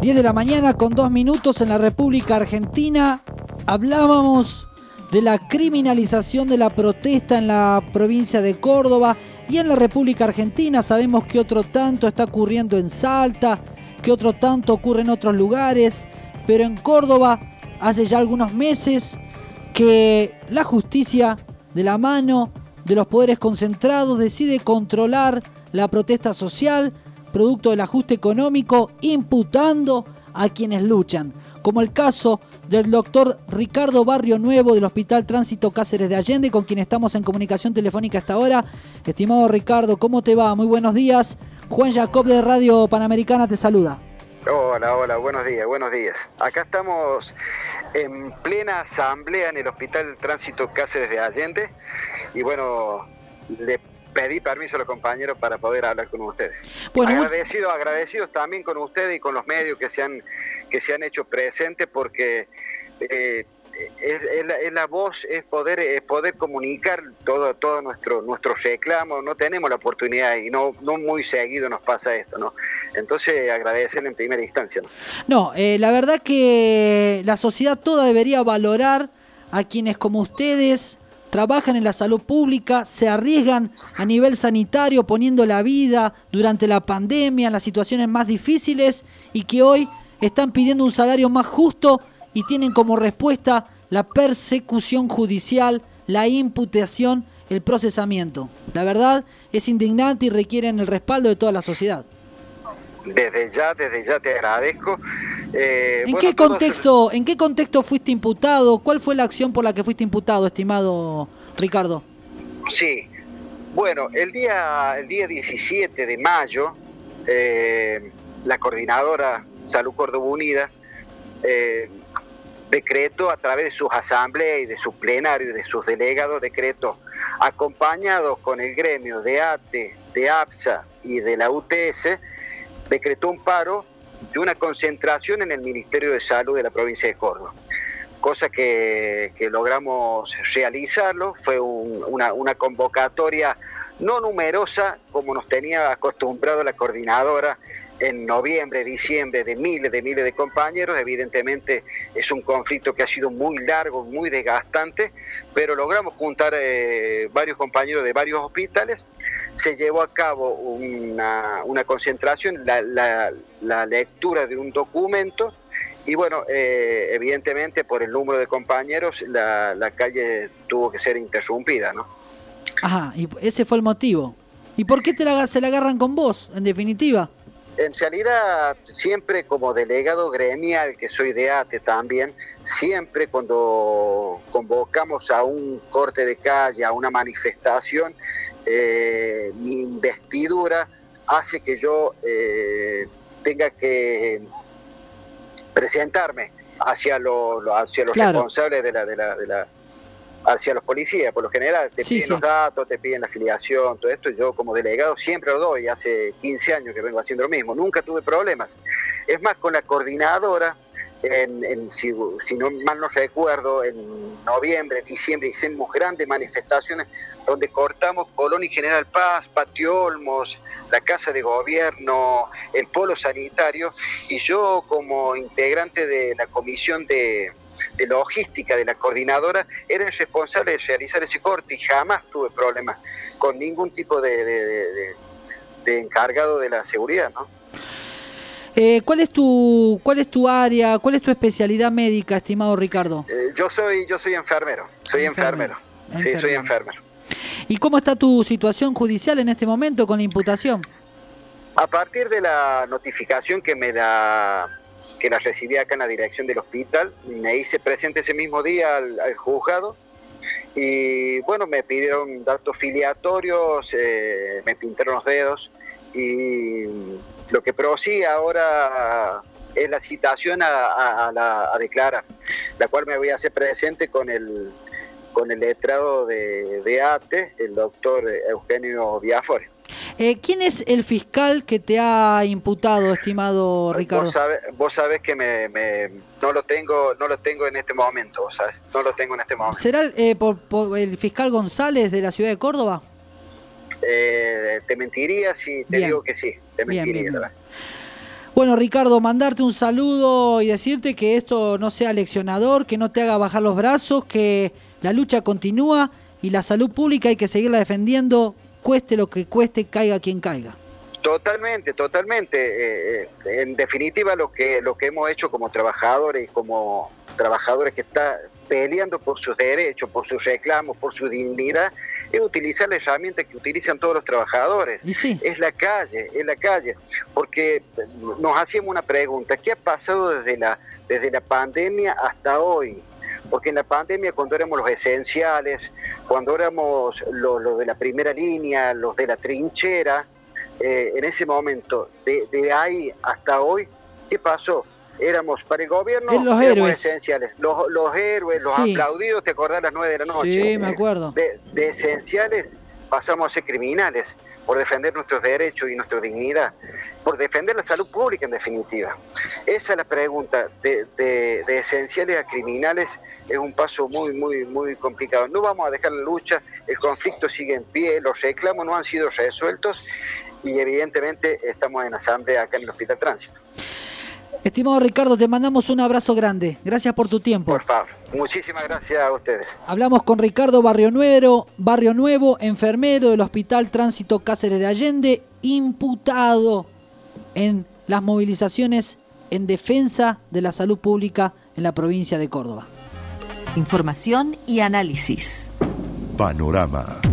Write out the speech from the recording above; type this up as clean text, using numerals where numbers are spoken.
10 de la mañana con 2 minutos en la República Argentina. Hablábamos de la criminalización de la protesta en la provincia de Córdoba y en la República Argentina. Sabemos que otro tanto está ocurriendo en Salta, que otro tanto ocurre en otros lugares, pero en Córdoba hace ya algunos meses que la justicia, de la mano de los poderes concentrados, decide controlar la protesta social, producto del ajuste económico, imputando a quienes luchan, como el caso del doctor Ricardo Barrio Nuevo del Hospital Tránsito Cáceres de Allende, con quien estamos en comunicación telefónica hasta ahora. Estimado Ricardo, ¿cómo te va? Muy buenos días. Juan Jacob de Radio Panamericana te saluda. Hola, buenos días. Acá estamos en plena asamblea en el Hospital Tránsito Cáceres de Allende y bueno, le pedí permiso a los compañeros para poder hablar con ustedes. Bueno, agradecidos también con ustedes y con los medios que se han hecho presentes, porque es la voz, es poder comunicar todo nuestro reclamo. No tenemos la oportunidad y no muy seguido nos pasa esto, ¿no? Entonces agradecerle en primera instancia, ¿no? La verdad que la sociedad toda debería valorar a quienes como ustedes trabajan en la salud pública, se arriesgan a nivel sanitario poniendo la vida durante la pandemia, en las situaciones más difíciles, y que hoy están pidiendo un salario más justo y tienen como respuesta la persecución judicial, la imputación, el procesamiento. La verdad es indignante y requieren el respaldo de toda la sociedad. Desde ya te agradezco. ¿En qué contexto fuiste imputado? ¿Cuál fue la acción por la que fuiste imputado, estimado Ricardo? Sí, bueno, el día 17 de mayo, la coordinadora Salud Córdoba Unida decretó a través de sus asambleas y de su plenario y de sus delegados, decretó, acompañados con el gremio de ATE, de APSA y de la UTS, decretó un paro y una concentración en el Ministerio de Salud de la provincia de Córdoba. Cosa que logramos realizarlo. Fue una convocatoria no numerosa como nos tenía acostumbrado la coordinadora en noviembre, diciembre, de miles de compañeros. Evidentemente es un conflicto que ha sido muy largo, muy desgastante, pero logramos juntar varios compañeros de varios hospitales. Se llevó a cabo una concentración, la lectura de un documento, y bueno, evidentemente por el número de compañeros la calle tuvo que ser interrumpida, ¿no? Ajá, y ese fue el motivo. ¿Y por qué se la agarran con vos, en definitiva? En realidad, siempre como delegado gremial, que soy de ATE también, siempre cuando convocamos a un corte de calle, a una manifestación, mi investidura hace que yo tenga que presentarme hacia los claro, responsables hacia los policías. Por lo general te piden los datos, te piden la afiliación, todo esto. Yo como delegado siempre lo doy, hace 15 años que vengo haciendo lo mismo, nunca tuve problemas. Es más, con la coordinadora, si no mal no recuerdo, en noviembre, diciembre hicimos grandes manifestaciones donde cortamos Colón y General Paz, Patio Olmos, la Casa de Gobierno, el Polo Sanitario, y yo como integrante de la comisión de logística de la coordinadora era el responsable de realizar ese corte y jamás tuve problemas con ningún tipo de encargado de la seguridad, ¿no? ¿Cuál es tu área, cuál es tu especialidad médica, estimado Ricardo? Yo soy enfermero, soy enfermero. Sí, soy enfermero. ¿Y cómo está tu situación judicial en este momento con la imputación? A partir de la notificación que la recibí acá en la dirección del hospital, me hice presente ese mismo día al juzgado y bueno, me pidieron datos filiatorios, me pintaron los dedos y lo que prosigue ahora es la citación a declarar, la cual me voy a hacer presente con el letrado de ATE, el doctor Eugenio Biafore. ¿Quién es el fiscal que te ha imputado, estimado Ricardo? Vos sabés que no lo tengo en este momento, vos sabés, no lo tengo en este momento. ¿Será por el fiscal González de la ciudad de Córdoba? Te mentiría si te digo que sí, te mentiría. Bien. Bueno, Ricardo, mandarte un saludo y decirte que esto no sea leccionador, que no te haga bajar los brazos, que la lucha continúa y la salud pública hay que seguirla defendiendo, cueste lo que cueste, caiga quien caiga. Totalmente. En definitiva, lo que hemos hecho como trabajadores y como trabajadores que están peleando por sus derechos, por sus reclamos, por su dignidad, es utilizar la herramienta que utilizan todos los trabajadores. Y sí. Es la calle, porque nos hacíamos una pregunta: ¿qué ha pasado desde la pandemia hasta hoy? Porque en la pandemia, cuando éramos los esenciales, cuando éramos los de la primera línea, los de la trinchera, en ese momento, de ahí hasta hoy, ¿qué pasó? Éramos para el gobierno, los éramos héroes esenciales, los héroes, los sí. aplaudidos, ¿te acordás? A las 9 de la noche. Sí, me acuerdo. De esenciales pasamos a ser criminales por defender nuestros derechos y nuestra dignidad, por defender la salud pública en definitiva. Esa es la pregunta, de esenciales a criminales es un paso muy complicado. No vamos a dejar la lucha, el conflicto sigue en pie, los reclamos no han sido resueltos y evidentemente estamos en asamblea acá en el Hospital Tránsito. Estimado Ricardo, te mandamos un abrazo grande. Gracias por tu tiempo. Por favor, muchísimas gracias a ustedes. Hablamos con Ricardo Barrio Nuevo, enfermero del Hospital Tránsito Cáceres de Allende, imputado en las movilizaciones en defensa de la salud pública en la provincia de Córdoba. Información y análisis. Panorama.